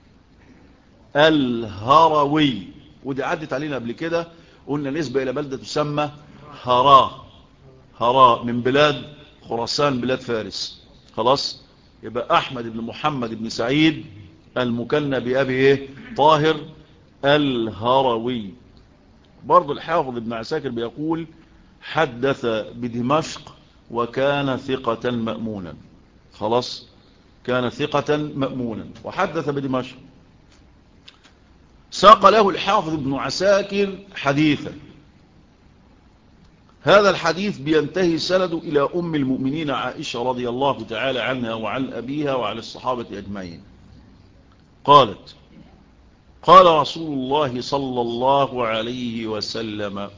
الهروي. ودي عدت علينا قبل كده، قلنا نسبة إلى بلدة تسمى هراء من بلاد خراسان، بلاد فارس. خلاص، يبقى أحمد بن محمد بن سعيد المكنى بأبي طاهر الهروي. برضو الحافظ ابن عساكر بيقول حدث بدمشق وكان ثقة مأمونا. خلاص، كان ثقة مأمونا وحدث بدمشق. ساق له الحافظ ابن عساكر حديثا، هذا الحديث بينتهي سنده إلى أم المؤمنين عائشة رضي الله تعالى عنها وعن أبيها وعن الصحابة أجمعين. قالت: قال رسول الله صلى الله عليه وسلم: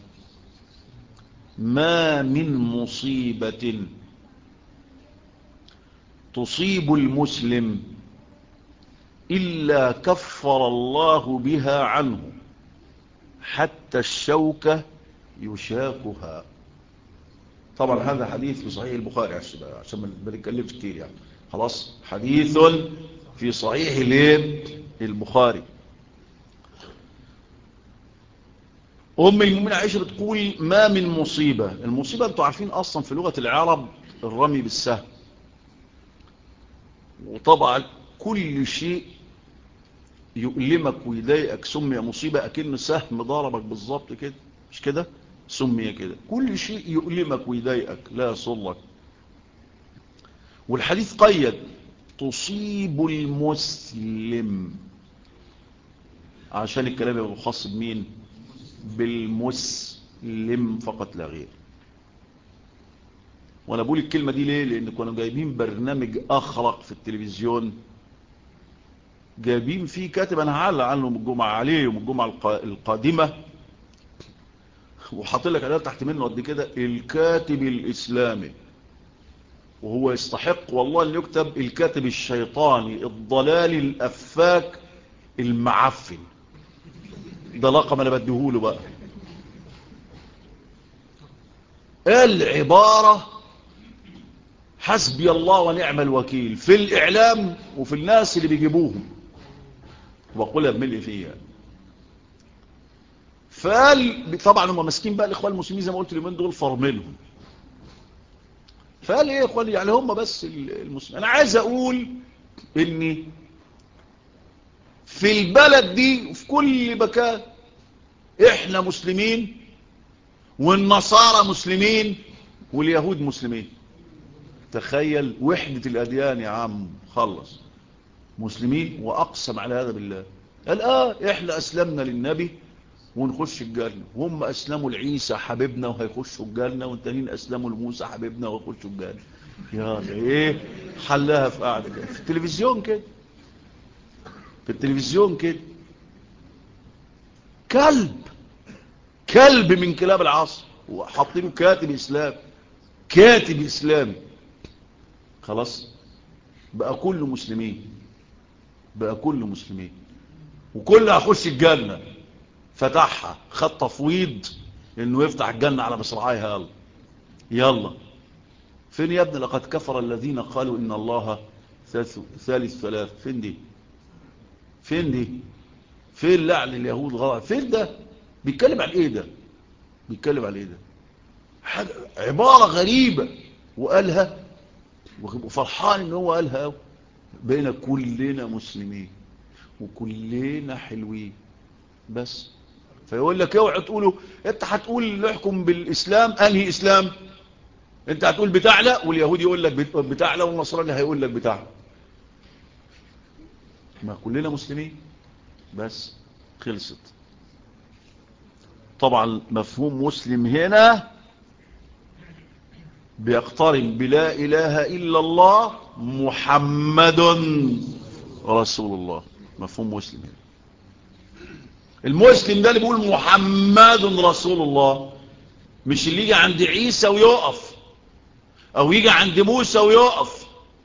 ما من مصيبة تصيب المسلم إلا كفر الله بها عنه حتى الشوكة يشاكها. طبعا هذا حديث في صحيح البخاري عشان ما نتكلمش كتير يعني. خلاص، حديث في صحيح البخاري. أم المؤمنين عائشة بتقول ما من مصيبة. المصيبة انتوا عارفين أصلا في لغة العرب الرمي بالسهم، وطبعا كل شيء يؤلمك ويضايقك سمي مصيبة، أكن سهم ضربك بالظبط كده، مش كده؟ سمي كده. كل شيء يؤلمك ويضايقك لا يصلك. والحديث قيد تصيب المسلم، عشان الكلام يبقى خاص بمين؟ بالمسلم فقط لا غير. وانا بقول الكلمة دي ليه؟ لان كانوا جايبين برنامج اخرق في التلفزيون، جايبين فيه كاتب، انا هعلق عنه من الجمعة عليه يوم الجمعة القادمة، وحاطط لك عليها تحت منه قد كده الكاتب الاسلامي، وهو يستحق والله ان يكتب الكاتب الشيطاني الضلالي الافاك المعفن. ده لقب انا بديهوله بقى. العبارة حسبي الله ونعم الوكيل في الإعلام وفي الناس اللي بيجيبوهم، وبقولها بملء فيها. فقال طبعا هم ماسكين بقى الإخوان المسلمين زي ما قلت اليومين دول فرملهم. فقال ايه يا إخوان، يعني هم بس المسلمين. أنا عايز أقول إني في البلد دي وفي كل مكان إحنا مسلمين، والنصارى مسلمين، واليهود مسلمين. تخيل وحدة الأديان يا عم، خلص مسلمين. وأقسم على هذا بالله، قال إحنا أسلمنا للنبي ونخش الجنة، وهم أسلموا لعيسى حبيبنا وهيخشوا الجنة، والتانيين أسلموا لموسى حبيبنا وهيخشوا الجنة. يا إيه حلها في قاعدة كده في التلفزيون كده، في التلفزيون كده. كلب من كلاب العصر، وحاطينه كاتب إسلام، كاتب إسلامي. خلاص، بقى كله مسلمين، بقى كله مسلمين، وكله هيخش الجنة. فتحها، خد تفويض انه يفتح الجنة على مصراعيها. يلا فين يا ابني؟ لقد كفر الذين قالوا ان الله ثالث ثلاث. فين دي؟ فين دي؟ فين لعن اليهود غلط؟ فين ده؟ بيتكلم عن ايه ده؟ بيتكلم عن ايه ده؟ حاجة عبارة غريبة وقالها، وفرحان ان هو قالها. بين كلنا مسلمين وكلنا حلوين بس. فيقول لك اوعى تقولوا انت هتقول نحكم بالاسلام. انهي اسلام؟ انت هتقول بتاعنا، واليهودي يقول لك بتاعنا، والنصراني هيقول لك بتاعنا. ما كلنا مسلمين. بس خلصت. طبعا مفهوم مسلم هنا بيقترن بلا إله إلا الله محمد رسول الله. مفهوم مسلم هنا. المسلم ده اللي بيقول محمد رسول الله، مش اللي يجي عند عيسى ويقف او يجي عند موسى ويقف.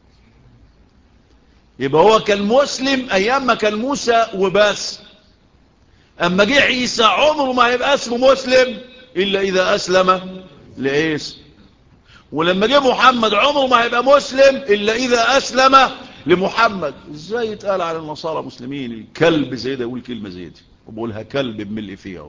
يبقى هو كان مسلم ايام ما كان موسى وبس. اما جه عيسى عمره ما هيبقى اسمه مسلم الا اذا اسلم لعيسى. ولما جه محمد عمره ما هيبقى مسلم الا اذا اسلم لمحمد. ازاي يتقال على النصارى مسلمين؟ الكلب زي ده يقول كلمة زي دي وبقولها كلب بملء فيها.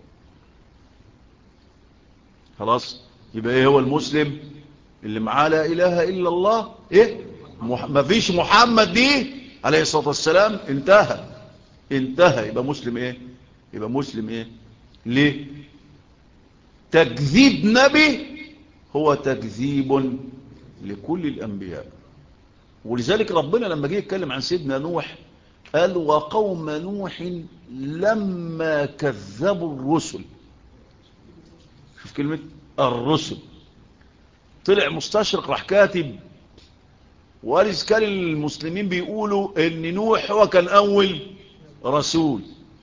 خلاص. يبقى ايه هو المسلم؟ اللي معاه لا اله الا الله. ايه ما فيش محمد دي عليه الصلاة والسلام انتهى. يبقى مسلم ايه؟ يبقى مسلم ايه؟ ليه؟ تكذيب نبي هو تكذيب لكل الانبياء. ولذلك ربنا لما جه يتكلم عن سيدنا نوح قال وقوم نوح لما كذبوا الرسل. شوف كلمة الرسل، طلع مستشرق راح كاتب وقال إذ كان المسلمين بيقولوا ان نوح هو كان اول رسول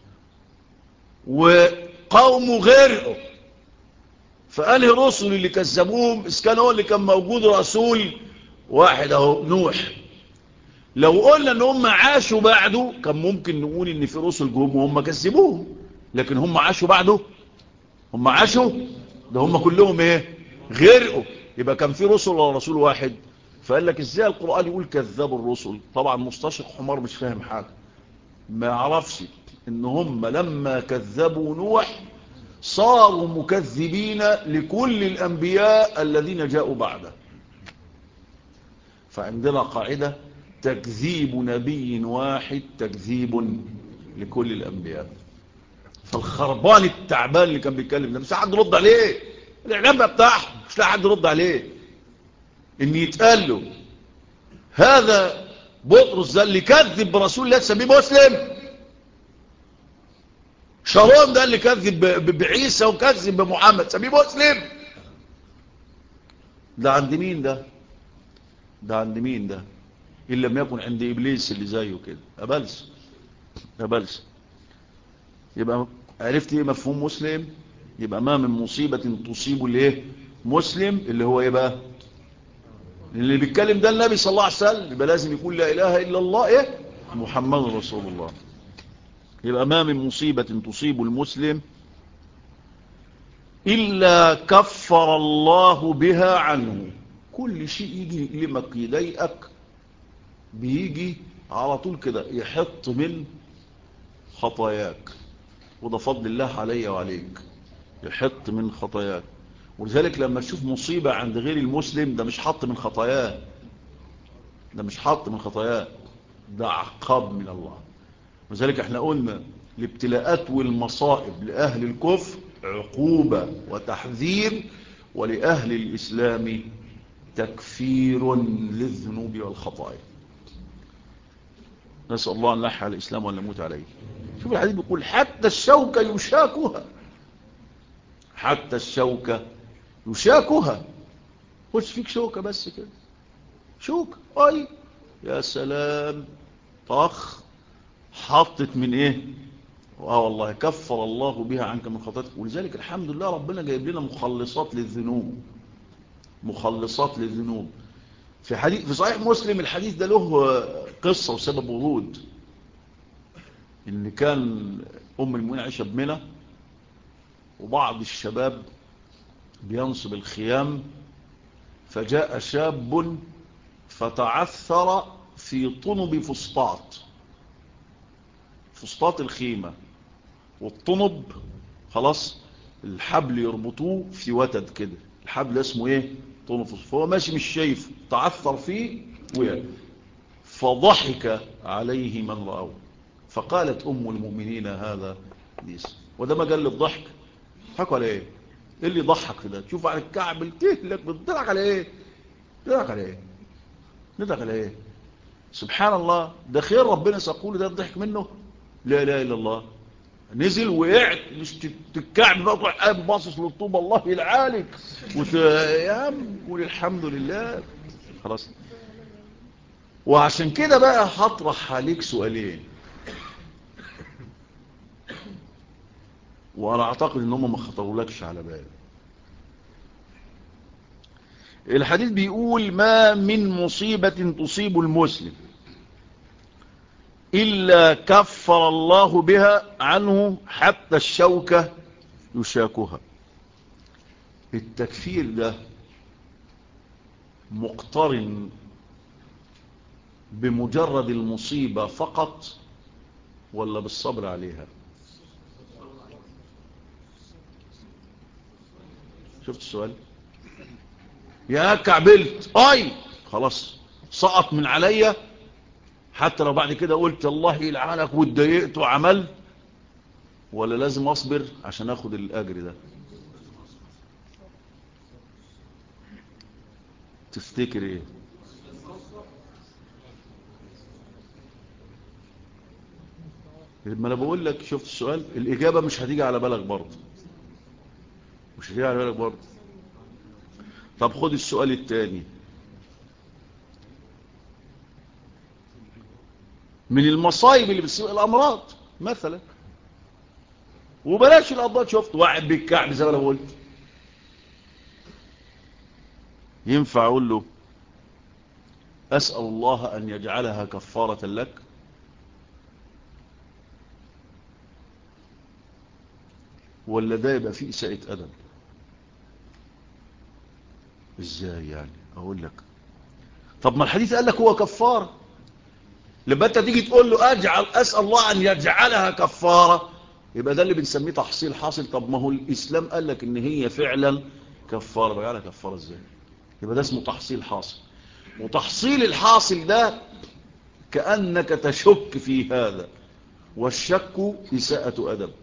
وقومه غيره، فأنهي رسل اللي كذبوهم إذ كان هو اللي كان موجود رسول واحد اهو نوح. لو قلنا ان هم عاشوا بعده كان ممكن نقول ان في رسل جم وهم كذبوهم، لكن هم عاشوا بعده. هم عاشوا ده هم كلهم ايه؟ غرقوا. يبقى كان في رسل ولا رسول واحد؟ فقال لك ازاي القرآن يقول كذبوا الرسل؟ طبعا مستشرق حمار مش فاهم حاجة، ما يعرفش ان هم لما كذبوا نوح صاروا مكذبين لكل الانبياء الذين جاءوا بعده. فعندنا قاعدة تكذيب نبي واحد تكذيب لكل الانبياء. فالخربان التعبان اللي كان بيتكلم ده مش حد يرد عليه، الاعلام بقى بتاعهم مش لاقي حد يرد عليه. ان يتقال له هذا بطرس ده اللي كذب برسول الله تسميه مسلم؟ شارون ده اللي كذب بعيسى وكذب بمحمد تسميه مسلم؟ ده عند مين ده؟ ده عند مين ده؟ إن لم يكن عند إبليس اللي زيه كده. أبلس. يبقى عرفت إيه مفهوم مسلم؟ يبقى ما من مصيبة تصيب الايه؟ مسلم اللي هو إيه بقى؟ اللي بيتكلم ده النبي صلى الله عليه وسلم، يبقى لازم يقول لا إله إلا الله إيه؟ محمد رسول الله. يبقى ما من مصيبة تصيب المسلم إلا كفر الله بها عنه. كل شيء يجي يلمك يضايقك بيجي على طول كده يحط من خطاياك، وده فضل الله علي وعليك، يحط من خطاياك. ولذلك لما تشوف مصيبة عند غير المسلم ده مش حط من خطاياه، ده مش حط من خطاياه، ده عقاب من الله. ولذلك احنا قلنا الابتلاءات والمصائب لأهل الكفر عقوبة وتحذير، ولأهل الإسلام تكفير للذنوب والخطايا. نسأل الله أن نحيا الإسلام وأن نموت عليه. شوف الحديث بيقول حتى الشوكة يشاكها، حتى الشوكة يشاكها. خش فيك شوكة بس كده، شوكة أي يا سلام طخ حطت من إيه؟ والله كفر الله بها عنك من خطاياك. ولذلك الحمد لله ربنا جايب لنا مخلصات للذنوب، مخلصات للذنوب. في حديث في صحيح مسلم الحديث ده له قصة وسبب ورود. ان كان ام المؤمنين عائشة بمنى وبعض الشباب بينصب الخيام، فجاء شاب فتعثر في طنب فسطاط الخيمة. والطنب خلاص الحبل يربطوه في وتد كده، الحبل اسمه ايه؟ طنب. فهو ماشي مش شايف، تعثر فيه وقع. فضحك عليه من رأوه، فقالت أم المؤمنين هذا ليس. وده ما قال للضحك، ضحكوا على ايه؟ ايه اللي ضحك في ده؟ تشوف على الكعب التهلك بتضحك على ايه؟ بتضحك على ايه؟ بتضحك على ايه؟ سبحان الله، ده خير ربنا سيقول ده الضحك منه. لا اله الا الله، نزل وقعت، مش تتكعب بقى تروح قايم باصص للطوبه الله يلعالك يا عم قول الحمد لله خلاص. وعشان كده بقى هطرح عليك سؤالين، وانا اعتقد ان هم ما خطرولكش على بال. الحديث بيقول ما من مصيبة تصيب المسلم إلا كفر الله بها عنه حتى الشوكة يشاكها. التكفير ده مقترن بمجرد المصيبة فقط ولا بالصبر عليها؟ شفت السؤال؟ يا كعبلت اي خلاص سقط من عليا، حتى لو بعد كده قلت الله يلعنك واتضايقت وعملت، ولا لازم اصبر عشان اخد الاجر ده؟ تفتكر ايه؟ لما انا بقول لك شفت السؤال، الاجابه مش هتيجي على بالك برضه، مش هتيجي على بالك برضه. طب خد السؤال الثاني، من المصايب اللي بتصيب الامراض مثلا، وبلاش الامراض، شفت واحد بالكعب زي ما انا قلت، ينفع اقول له اسال الله ان يجعلها كفاره لك؟ ولا ده يبقى فيه اساءة ادب؟ ازاي يعني؟ اقول لك طب ما الحديث قال لك هو كفاره، لما انت تيجي تقول له اسال الله ان يجعلها كفاره، يبقى ده اللي بنسميه تحصيل حاصل. طب ما هو الاسلام قال لك ان هي فعلا كفاره، بقى لها كفاره ازاي؟ يبقى ده اسمه تحصيل حاصل. وتحصيل الحاصل ده كأنك تشك في هذا، والشك إساءة أدب.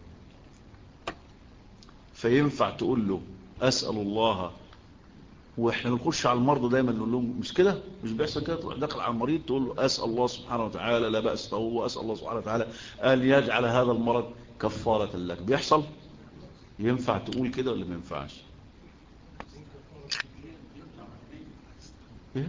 فينفع تقول له أسأل الله، وإحنا بنخش على المرضى دايما نقول لهم مش كده، مش بيحصل كده، تروح داخل على المريض تقول له أسأل الله سبحانه وتعالى لا بأس له، وأسأل الله سبحانه وتعالى أن يجعل هذا المرض كفارة لك، بيحصل؟ ينفع تقول كده ولا ما ينفعش؟ إيه؟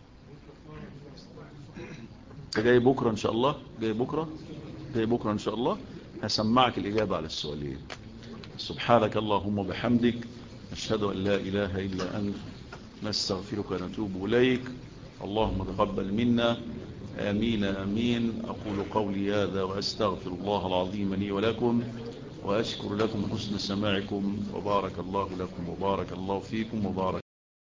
جاي بكرة إن شاء الله، جاي بكرة إن شاء الله هسمعك الإجابة على السؤالين. سبحانك اللهم وبحمدك، نشهد أن لا إله إلا أنت، نستغفرك ونتوب إليك. اللهم تقبل منا، آمين آمين. أقول قولي هذا وأستغفر الله العظيم لي ولكم، وأشكر لكم حسن سماعكم، وبارك الله لكم وبارك الله فيكم وبارك